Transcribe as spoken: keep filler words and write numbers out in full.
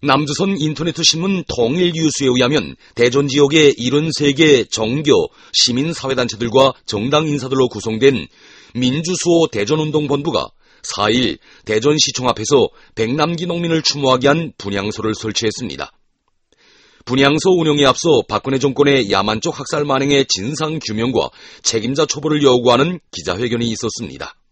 남조선 인터네트 신문 통일뉴스에 의하면 대전 지역의 칠십삼 개 정교, 시민사회단체들과 정당 인사들로 구성된 민주수호 대전운동본부가 사 일 대전시청 앞에서 백남기 농민을 추모하게 한 분향소를 설치했습니다. 분향소 운영에 앞서 박근혜 정권의 야만적 학살 만행의 진상규명과 책임자 처벌을 요구하는 기자회견이 있었습니다.